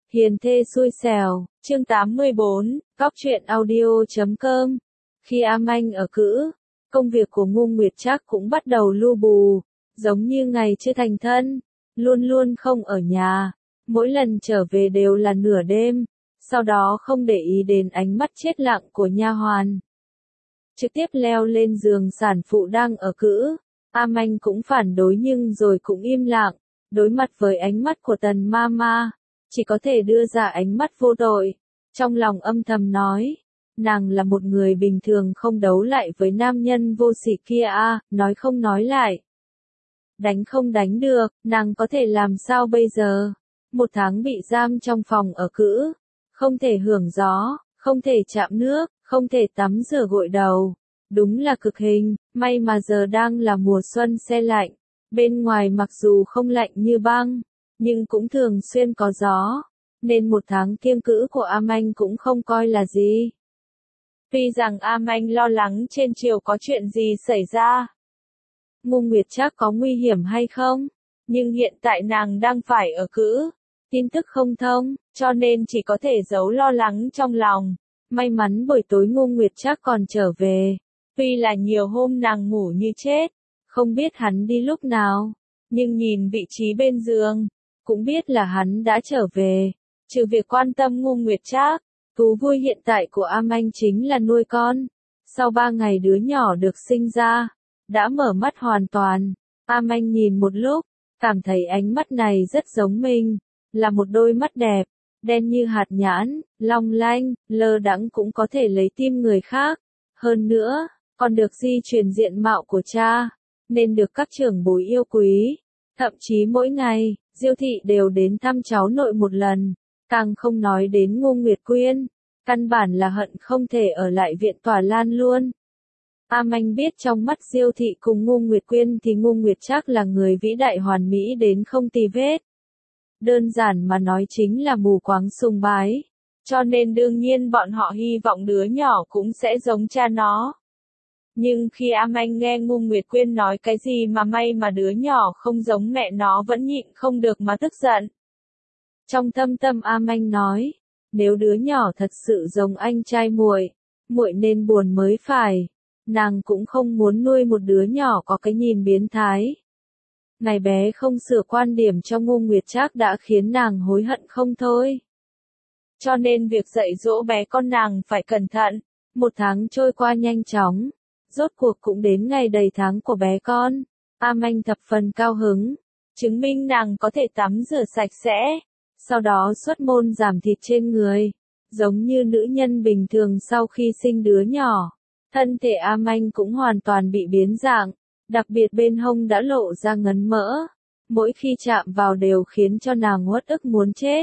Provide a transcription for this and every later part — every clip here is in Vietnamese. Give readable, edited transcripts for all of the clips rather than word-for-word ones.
Hiền thê xui xẻo, chương 84, góc truyện audio.com. Khi A Manh ở cữ, công việc của Ngô Nguyệt Trác cũng bắt đầu lu bù, giống như ngày chưa thành thân, luôn luôn không ở nhà, mỗi lần trở về đều là nửa đêm, sau đó không để ý đến ánh mắt chết lặng của nha hoàn. Trực tiếp leo lên giường sản phụ đang ở cữ, A Manh cũng phản đối nhưng rồi cũng im lặng, đối mặt với ánh mắt của Tần Mama, chỉ có thể đưa ra ánh mắt vô tội, trong lòng âm thầm nói, nàng là một người bình thường không đấu lại với nam nhân vô sỉ kia a, nói không nói lại. Đánh không đánh được, nàng có thể làm sao bây giờ? Một tháng bị giam trong phòng ở cữ, không thể hưởng gió, không thể chạm nước, không thể tắm rửa gội đầu. Đúng là cực hình, may mà giờ đang là mùa xuân se lạnh, bên ngoài mặc dù không lạnh như băng, nhưng cũng thường xuyên có gió, nên một tháng kiêng cữ của A Manh cũng không coi là gì. Tuy rằng A Manh lo lắng trên triều có chuyện gì xảy ra, Ngô Nguyệt Trác có nguy hiểm hay không, nhưng hiện tại nàng đang phải ở cữ, tin tức không thông, cho nên chỉ có thể giấu lo lắng trong lòng. May mắn buổi tối Ngô Nguyệt Trác còn trở về, tuy là nhiều hôm nàng ngủ như chết, không biết hắn đi lúc nào, nhưng nhìn vị trí bên giường, cũng biết là hắn đã trở về. Trừ việc quan tâm Ngô Nguyệt Trác, thú vui hiện tại của A Manh chính là nuôi con. Sau 3 ngày đứa nhỏ được sinh ra, đã mở mắt hoàn toàn. A Manh nhìn một lúc, cảm thấy ánh mắt này rất giống mình, là một đôi mắt đẹp, đen như hạt nhãn, long lanh, lơ đãng cũng có thể lấy tim người khác. Hơn nữa, còn được di truyền diện mạo của cha, nên được các trưởng bối yêu quý. Thậm chí mỗi ngày, Diêu thị đều đến thăm cháu nội một lần, càng không nói đến Ngô Nguyệt Quyên, căn bản là hận không thể ở lại viện Tòa Lan luôn. A Manh biết trong mắt Diêu thị cùng Ngô Nguyệt Quyên thì Ngô Nguyệt Trác là người vĩ đại hoàn mỹ đến không tì vết. Đơn giản mà nói chính là mù quáng sùng bái, cho nên đương nhiên bọn họ hy vọng đứa nhỏ cũng sẽ giống cha nó. Nhưng khi A Manh nghe Ngô Nguyệt Quyên nói cái gì mà may mà đứa nhỏ không giống mẹ nó vẫn nhịn không được mà tức giận. Trong thâm tâm A Manh nói, nếu đứa nhỏ thật sự giống anh trai muội, muội nên buồn mới phải. Nàng cũng không muốn nuôi một đứa nhỏ có cái nhìn biến thái. Này bé không sửa quan điểm cho Ngô Nguyệt Trác đã khiến nàng hối hận không thôi. Cho nên việc dạy dỗ bé con nàng phải cẩn thận. Một tháng trôi qua nhanh chóng, rốt cuộc cũng đến ngày đầy tháng của bé con. A Manh thập phần cao hứng, chứng minh nàng có thể tắm rửa sạch sẽ, sau đó xuất môn giảm thịt trên người, giống như nữ nhân bình thường sau khi sinh đứa nhỏ. Thân thể A Manh cũng hoàn toàn bị biến dạng, đặc biệt bên hông đã lộ ra ngấn mỡ, mỗi khi chạm vào đều khiến cho nàng uất ức muốn chết.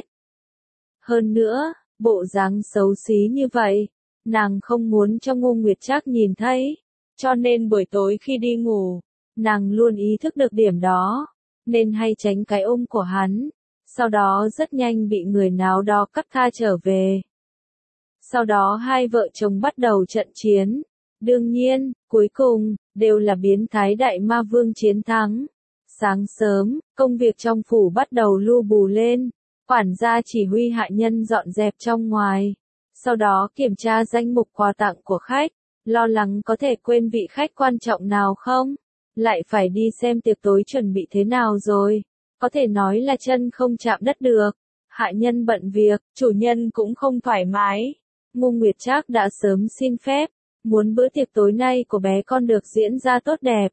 Hơn nữa, bộ dáng xấu xí như vậy, nàng không muốn cho Ngô Nguyệt Trác nhìn thấy, cho nên buổi tối khi đi ngủ, nàng luôn ý thức được điểm đó, nên hay tránh cái ôm của hắn, sau đó rất nhanh bị người nào đó cắt tha trở về. Sau đó hai vợ chồng bắt đầu trận chiến. Đương nhiên, cuối cùng, đều là biến thái đại ma vương chiến thắng. Sáng sớm, công việc trong phủ bắt đầu lu bù lên. Quản gia chỉ huy hạ nhân dọn dẹp trong ngoài. Sau đó kiểm tra danh mục quà tặng của khách. Lo lắng có thể quên vị khách quan trọng nào không? Lại phải đi xem tiệc tối chuẩn bị thế nào rồi. Có thể nói là chân không chạm đất được. Hạ nhân bận việc, chủ nhân cũng không thoải mái. Ngô Nguyệt Trác đã sớm xin phép, muốn bữa tiệc tối nay của bé con được diễn ra tốt đẹp.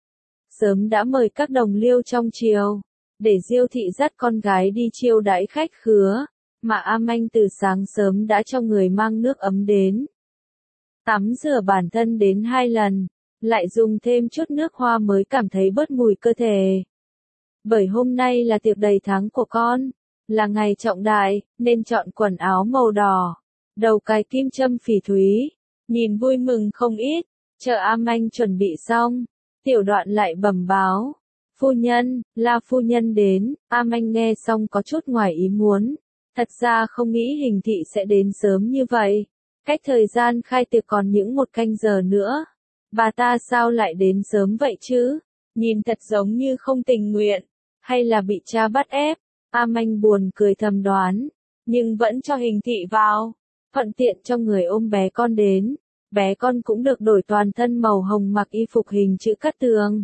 Sớm đã mời các đồng liêu trong triều, để Diêu thị dắt con gái đi chiêu đãi khách khứa, mà A Manh từ sáng sớm đã cho người mang nước ấm đến. Tắm rửa bản thân đến 2 lần, lại dùng thêm chút nước hoa mới cảm thấy bớt mùi cơ thể. Bởi hôm nay là tiệc đầy tháng của con, là ngày trọng đại, nên chọn quần áo màu đỏ, đầu cài kim châm phỉ thúy. Nhìn vui mừng không ít, chờ A Manh chuẩn bị xong, tiểu đoạn lại bẩm báo. Phu nhân, La phu nhân đến. A Manh nghe xong có chút ngoài ý muốn. Thật ra không nghĩ Hình thị sẽ đến sớm như vậy. Cách thời gian khai tiệc còn những 1 canh giờ nữa. Bà ta sao lại đến sớm vậy chứ? Nhìn thật giống như không tình nguyện. Hay là bị cha bắt ép? A Manh buồn cười thầm đoán. nhưng vẫn cho Hình Thị vào, thuận tiện cho người ôm bé con đến. Bé con cũng được đổi toàn thân màu hồng mặc y phục hình chữ Cát Tường.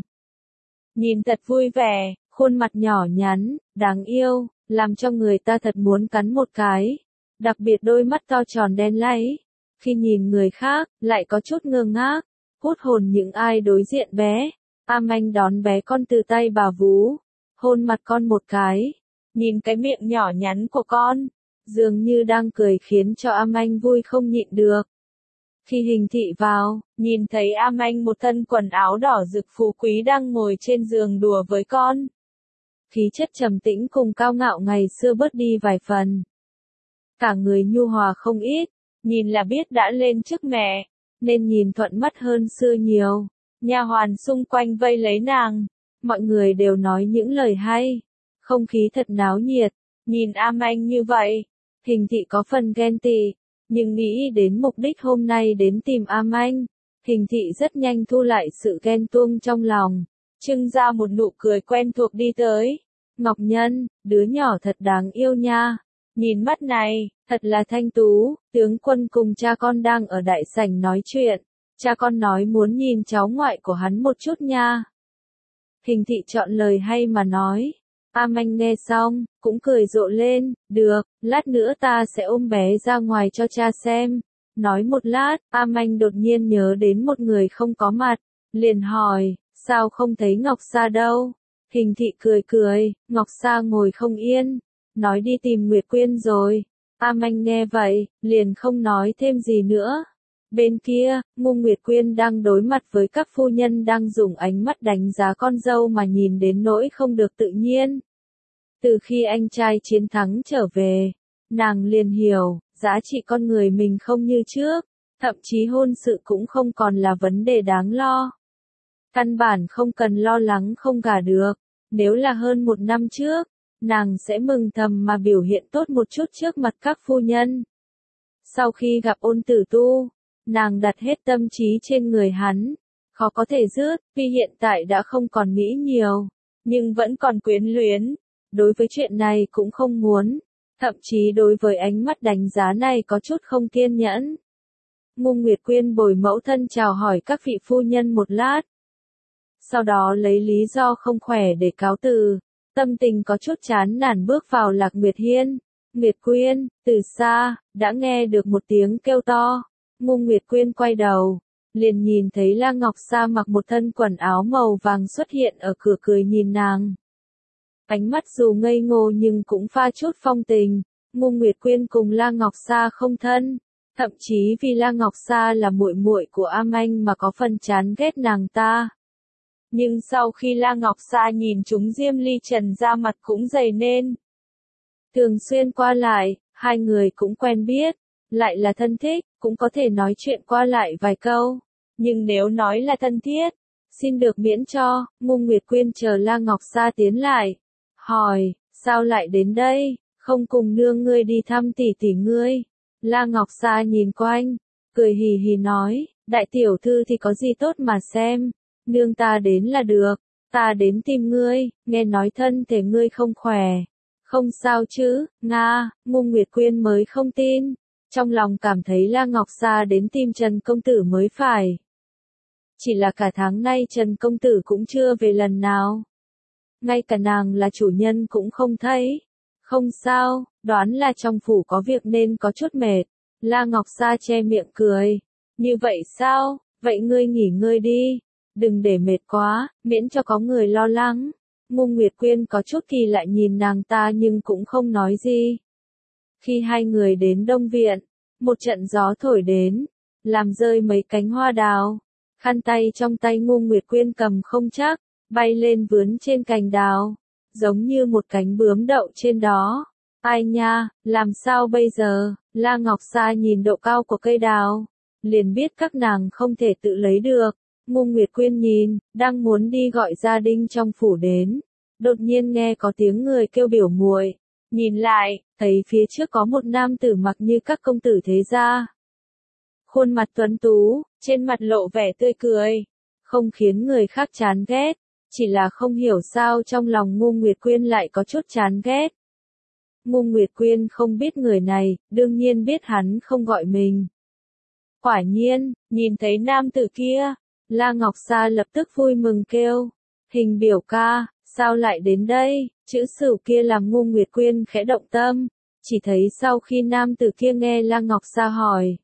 Nhìn thật vui vẻ, khuôn mặt nhỏ nhắn, đáng yêu, làm cho người ta thật muốn cắn một cái. Đặc biệt đôi mắt to tròn đen láy. Khi nhìn người khác, lại có chút ngơ ngác, hút hồn những ai đối diện bé. Anh đón bé con từ tay bà vú, hôn mặt con một cái. Nhìn cái miệng nhỏ nhắn của con, dường như đang cười khiến cho anh vui không nhịn được. Khi Hình Thị vào, nhìn thấy anh một thân quần áo đỏ rực phú quý đang ngồi trên giường đùa với con. Khí chất trầm tĩnh cùng cao ngạo ngày xưa bớt đi vài phần. Cả người nhu hòa không ít, nhìn là biết đã lên chức mẹ, nên nhìn thuận mắt hơn xưa nhiều. Nha hoàn xung quanh vây lấy nàng, mọi người đều nói những lời hay. Không khí thật náo nhiệt, nhìn anh như vậy, Hình Thị có phần ghen tị. Nhưng nghĩ đến mục đích hôm nay đến tìm anh, Hình Thị rất nhanh thu lại sự ghen tuông trong lòng, trưng ra một nụ cười quen thuộc đi tới. Ngọc Nhân, đứa nhỏ thật đáng yêu nha. Nhìn mắt này, thật là thanh tú. Tướng quân cùng cha con đang ở đại sảnh nói chuyện. Cha con nói muốn nhìn cháu ngoại của hắn một chút nha. Hình Thị chọn lời hay mà nói. Anh nghe xong, cũng cười rộ lên, được, lát nữa ta sẽ ôm bé ra ngoài cho cha xem. Nói một lát, anh đột nhiên nhớ đến một người không có mặt, liền hỏi, sao không thấy Ngọc Sa đâu? Hình Thị cười cười, Ngọc Sa ngồi không yên, nói đi tìm Nguyệt Quyên rồi. Anh nghe vậy, liền không nói thêm gì nữa. Bên kia, Ngô Nguyệt Quyên đang đối mặt với các phu nhân đang dùng ánh mắt đánh giá con dâu mà nhìn đến nỗi không được tự nhiên. Từ khi anh trai chiến thắng trở về, nàng liền hiểu, giá trị con người mình không như trước, thậm chí hôn sự cũng không còn là vấn đề đáng lo. Căn bản không cần lo lắng không gả được, nếu là hơn 1 năm trước, nàng sẽ mừng thầm mà biểu hiện tốt một chút trước mặt các phu nhân. Sau khi gặp Ôn Tử Tu, nàng đặt hết tâm trí trên người hắn, khó có thể dứt, vì hiện tại đã không còn nghĩ nhiều, nhưng vẫn còn quyến luyến. Đối với chuyện này cũng không muốn, thậm chí đối với ánh mắt đánh giá này có chút không kiên nhẫn. Ngô Nguyệt Quyên bồi mẫu thân chào hỏi các vị phu nhân một lát. Sau đó lấy lý do không khỏe để cáo từ, tâm tình có chút chán nản bước vào Lạc Nguyệt Hiên. Nguyệt Quyên, từ xa, đã nghe được một tiếng kêu to. Ngô Nguyệt Quyên quay đầu, liền nhìn thấy La Ngọc Sa mặc một thân quần áo màu vàng xuất hiện ở cửa cười nhìn nàng. Ánh mắt dù ngây ngô nhưng cũng pha chút phong tình. Ngô Nguyệt Quyên cùng La Ngọc Sa không thân, thậm chí vì La Ngọc Sa là muội muội của anh mà có phần chán ghét nàng ta. Nhưng sau khi La Ngọc Sa nhìn chúng Diêm Ly Trần ra mặt cũng dày nên. Thường xuyên qua lại, hai người cũng quen biết, lại là thân thích, cũng có thể nói chuyện qua lại vài câu. Nhưng nếu nói là thân thiết, xin được miễn cho. Ngô Nguyệt Quyên chờ La Ngọc Sa tiến lại, hỏi, sao lại đến đây, không cùng nương ngươi đi thăm tỷ tỷ ngươi. La Ngọc Sa nhìn quanh, cười hì hì nói, đại tiểu thư thì có gì tốt mà xem, nương ta đến là được, ta đến tìm ngươi, nghe nói thân thể ngươi không khỏe. Không sao chứ, Nga. Ngô Nguyệt Quyên mới không tin, trong lòng cảm thấy La Ngọc Sa đến tìm Trần Công Tử mới phải. Chỉ là cả tháng nay Trần Công Tử cũng chưa về lần nào. Ngay cả nàng là chủ nhân cũng không thấy. Không sao, đoán là trong phủ có việc nên có chút mệt. La Ngọc Sa che miệng cười. Như vậy sao, vậy ngươi nghỉ ngơi đi. Đừng để mệt quá, miễn cho có người lo lắng. Ngô Nguyệt Quyên có chút kỳ lạ nhìn nàng ta nhưng cũng không nói gì. Khi hai người đến Đông Viện, một trận gió thổi đến, làm rơi mấy cánh hoa đào. Khăn tay trong tay Ngô Nguyệt Quyên cầm không chắc, bay lên vướn trên cành đào, giống như một cánh bướm đậu trên đó. Ai nha, làm sao bây giờ? La Ngọc Sa nhìn độ cao của cây đào, liền biết các nàng không thể tự lấy được. Ngô Nguyệt Quyên nhìn, đang muốn đi gọi gia đình trong phủ đến, đột nhiên nghe có tiếng người kêu biểu muội. Nhìn lại, thấy phía trước có một nam tử mặc như các công tử thế gia. Khuôn mặt tuấn tú, trên mặt lộ vẻ tươi cười, không khiến người khác chán ghét, chỉ là không hiểu sao trong lòng Ngô Nguyệt Quyên lại có chút chán ghét. Ngô Nguyệt Quyên không biết người này, đương nhiên biết hắn không gọi mình. Quả nhiên, nhìn thấy nam tử kia, La Ngọc Sa lập tức vui mừng kêu. Hình biểu ca, sao lại đến đây? Chữ Sửu kia làm Ngô Nguyệt Quyên khẽ động tâm, chỉ thấy sau khi nam tử kia nghe La Ngọc Sa hỏi,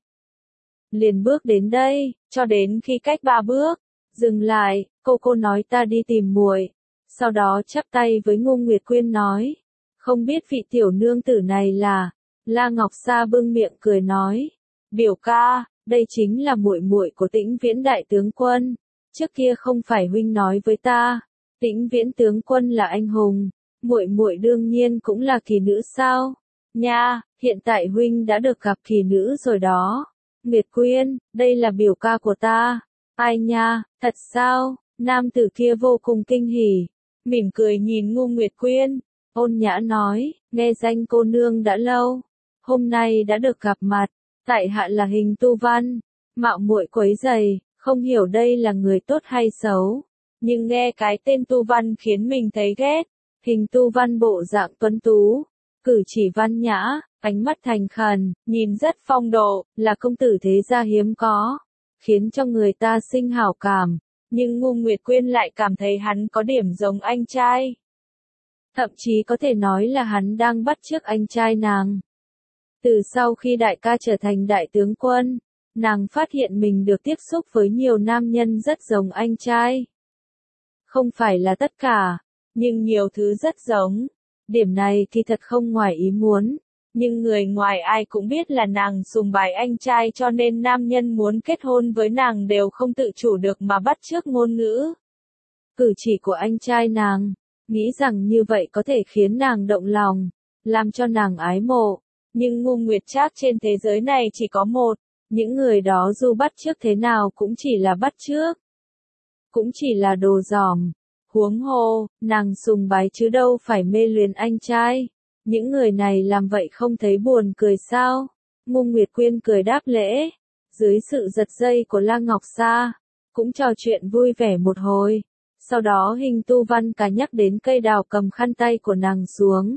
liền bước đến đây, cho đến khi cách 3 bước, dừng lại, cô nói ta đi tìm muội. Sau đó chắp tay với Ngô Nguyệt Quyên nói, không biết vị tiểu nương tử này là. La Ngọc Sa bưng miệng cười nói, biểu ca, đây chính là muội muội của Tĩnh Viễn đại tướng quân. Trước kia không phải huynh nói với ta, Tĩnh Viễn tướng quân là anh hùng, muội muội đương nhiên cũng là kỳ nữ sao? Nha, hiện tại huynh đã được gặp kỳ nữ rồi đó. Nguyệt Quyên, đây là biểu ca của ta. Ai nha, thật sao? Nam tử kia vô cùng kinh hỉ, mỉm cười nhìn Ngô Nguyệt Quyên, ôn nhã nói, nghe danh cô nương đã lâu, hôm nay đã được gặp mặt, tại hạ là Hình Tu Văn, mạo muội quấy rầy, không hiểu đây là người tốt hay xấu, nhưng nghe cái tên Tu Văn khiến mình thấy ghét. Hình Tu Văn bộ dạng tuấn tú, cử chỉ văn nhã, ánh mắt thành khẩn, nhìn rất phong độ, là công tử thế gia hiếm có, khiến cho người ta sinh hảo cảm, nhưng Ngô Nguyệt Quyên lại cảm thấy hắn có điểm giống anh trai. Thậm chí có thể nói là hắn đang bắt chước anh trai nàng. Từ sau khi đại ca trở thành đại tướng quân, nàng phát hiện mình được tiếp xúc với nhiều nam nhân rất giống anh trai. Không phải là tất cả, nhưng nhiều thứ rất giống. Điểm này thì thật không ngoài ý muốn, nhưng người ngoài ai cũng biết là nàng sùng bái anh trai cho nên nam nhân muốn kết hôn với nàng đều không tự chủ được mà bắt chước ngôn ngữ. Cử chỉ của anh trai nàng, nghĩ rằng như vậy có thể khiến nàng động lòng, làm cho nàng ái mộ, nhưng Ngô Nguyệt Trác trên thế giới này chỉ có một, những người đó dù bắt chước thế nào cũng chỉ là bắt chước, cũng chỉ là đồ dỏm. Huống hồ, nàng sùng bái chứ đâu phải mê luyến anh trai. Những người này làm vậy không thấy buồn cười sao? Ngô Nguyệt Quyên cười đáp lễ. Dưới sự giật dây của La Ngọc Sa, cũng trò chuyện vui vẻ một hồi. Sau đó Hình Tu Văn cả nhắc đến cây đào cầm khăn tay của nàng xuống,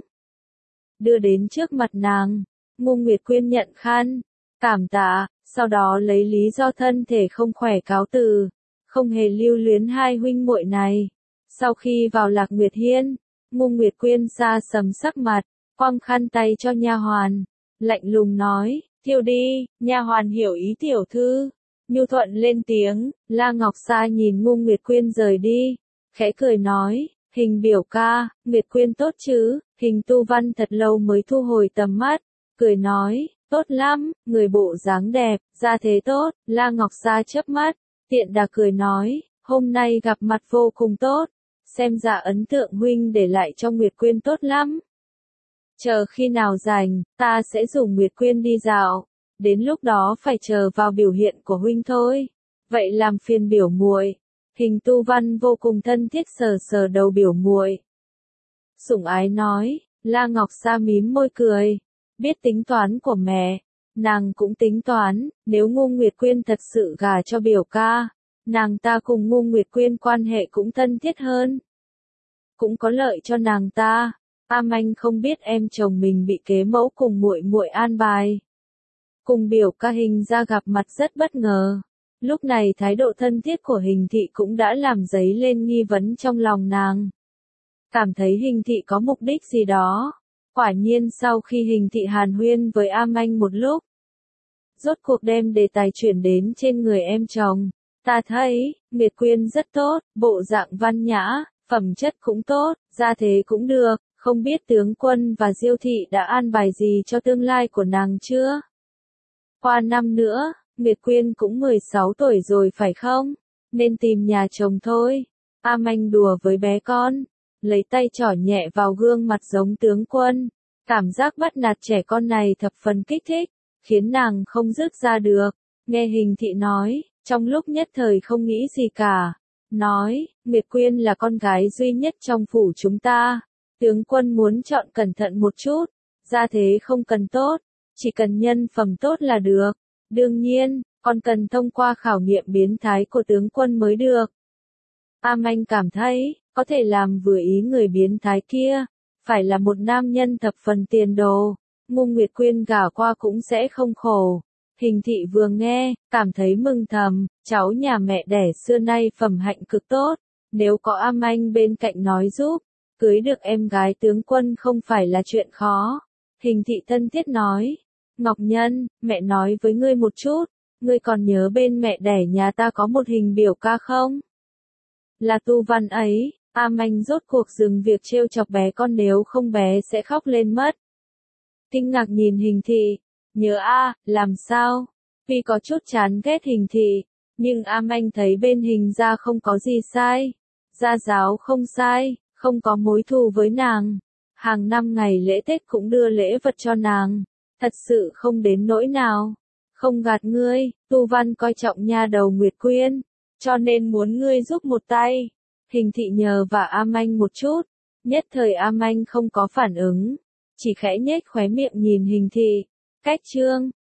đưa đến trước mặt nàng. Ngô Nguyệt Quyên nhận khăn, cảm tạ, sau đó lấy lý do thân thể không khỏe cáo từ, không hề lưu luyến hai huynh muội này. Sau khi vào Lạc Nguyệt Hiên, Ngô Nguyệt Quyên xa sầm sắc mặt, quăng khăn tay cho nha hoàn, lạnh lùng nói, "Thiêu đi." Nha hoàn hiểu ý tiểu thư, nhu thuận lên tiếng. La Ngọc Sa nhìn Ngô Nguyệt Quyên rời đi, khẽ cười nói, "Hình biểu ca, Nguyệt Quyên tốt chứ?" Hình Tu Văn thật lâu mới thu hồi tầm mắt, cười nói, "Tốt lắm, người bộ dáng đẹp, gia thế tốt." La Ngọc Sa chớp mắt, tiện đà cười nói, "Hôm nay gặp mặt vô cùng tốt. Xem ra ấn tượng huynh để lại cho Nguyệt Quyên tốt lắm. Chờ khi nào rảnh, ta sẽ rủ Nguyệt Quyên đi dạo. Đến lúc đó phải chờ vào biểu hiện của huynh thôi. Vậy làm phiền biểu muội." Hình Tu Văn vô cùng thân thiết sờ sờ đầu biểu muội, sủng ái nói. La Ngọc Sa mím môi cười, biết tính toán của mẹ, nàng cũng tính toán, nếu Ngô Nguyệt Quyên thật sự gả cho biểu ca, nàng ta cùng Ngô Nguyệt Quyên quan hệ cũng thân thiết hơn, cũng có lợi cho nàng ta. Anh không biết em chồng mình bị kế mẫu cùng muội muội an bài, cùng biểu ca Hình ra gặp mặt rất bất ngờ. Lúc này thái độ thân thiết của Hình thị cũng đã làm dấy lên nghi vấn trong lòng nàng. Cảm thấy Hình thị có mục đích gì đó. Quả nhiên sau khi Hình thị hàn huyên với Anh một lúc, rốt cuộc đem đề tài chuyển đến trên người em chồng. Ta thấy, Nguyệt Quyên rất tốt, bộ dạng văn nhã, phẩm chất cũng tốt, gia thế cũng được, không biết tướng quân và Diêu thị đã an bài gì cho tương lai của nàng chưa? Qua năm nữa, Nguyệt Quyên cũng 16 tuổi rồi phải không? Nên tìm nhà chồng thôi. Anh đùa với bé con, lấy tay trỏ nhẹ vào gương mặt giống tướng quân. Cảm giác bắt nạt trẻ con này thập phần kích thích, khiến nàng không dứt ra được. Nghe Hình thị nói, trong lúc nhất thời không nghĩ gì cả. Nói, Nguyệt Quyên là con gái duy nhất trong phủ chúng ta. Tướng quân muốn chọn cẩn thận một chút, gia thế không cần tốt, chỉ cần nhân phẩm tốt là được. Đương nhiên, còn cần thông qua khảo nghiệm biến thái của tướng quân mới được. Anh cảm thấy, có thể làm vừa ý người biến thái kia, phải là một nam nhân thập phần tiền đồ, Ngô Nguyệt Quyên gả qua cũng sẽ không khổ. Hình thị vừa nghe, cảm thấy mừng thầm, cháu nhà mẹ đẻ xưa nay phẩm hạnh cực tốt, nếu có am anh bên cạnh nói giúp, cưới được em gái tướng quân không phải là chuyện khó. Hình thị thân thiết nói, Ngọc Nhân, mẹ nói với ngươi một chút, ngươi còn nhớ bên mẹ đẻ nhà ta có một hình biểu ca không? Là Tu Văn ấy, am anh rốt cuộc dừng việc trêu chọc bé con nếu không bé sẽ khóc lên mất. Kinh ngạc nhìn Hình thị, nhớ làm sao? Vì có chút chán ghét Hình thị, nhưng am anh thấy bên Hình ra không có gì sai. Gia giáo không sai, không có mối thù với nàng. Hàng năm ngày lễ Tết cũng đưa lễ vật cho nàng. Thật sự không đến nỗi nào. Không gạt ngươi, Tu Văn coi trọng nha đầu Nguyệt Quyên, cho nên muốn ngươi giúp một tay. Hình thị nhờ và am anh một chút. Nhất thời am anh không có phản ứng, chỉ khẽ nhếch khóe miệng nhìn Hình thị. Cách chương